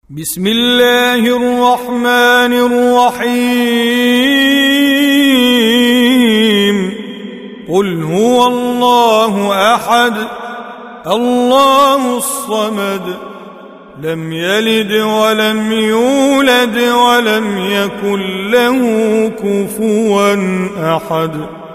بسم الله الرحمن الرحيم قل هو الله أحد الله الصمد لم يلد ولم يولد ولم يكن له كفوا أحد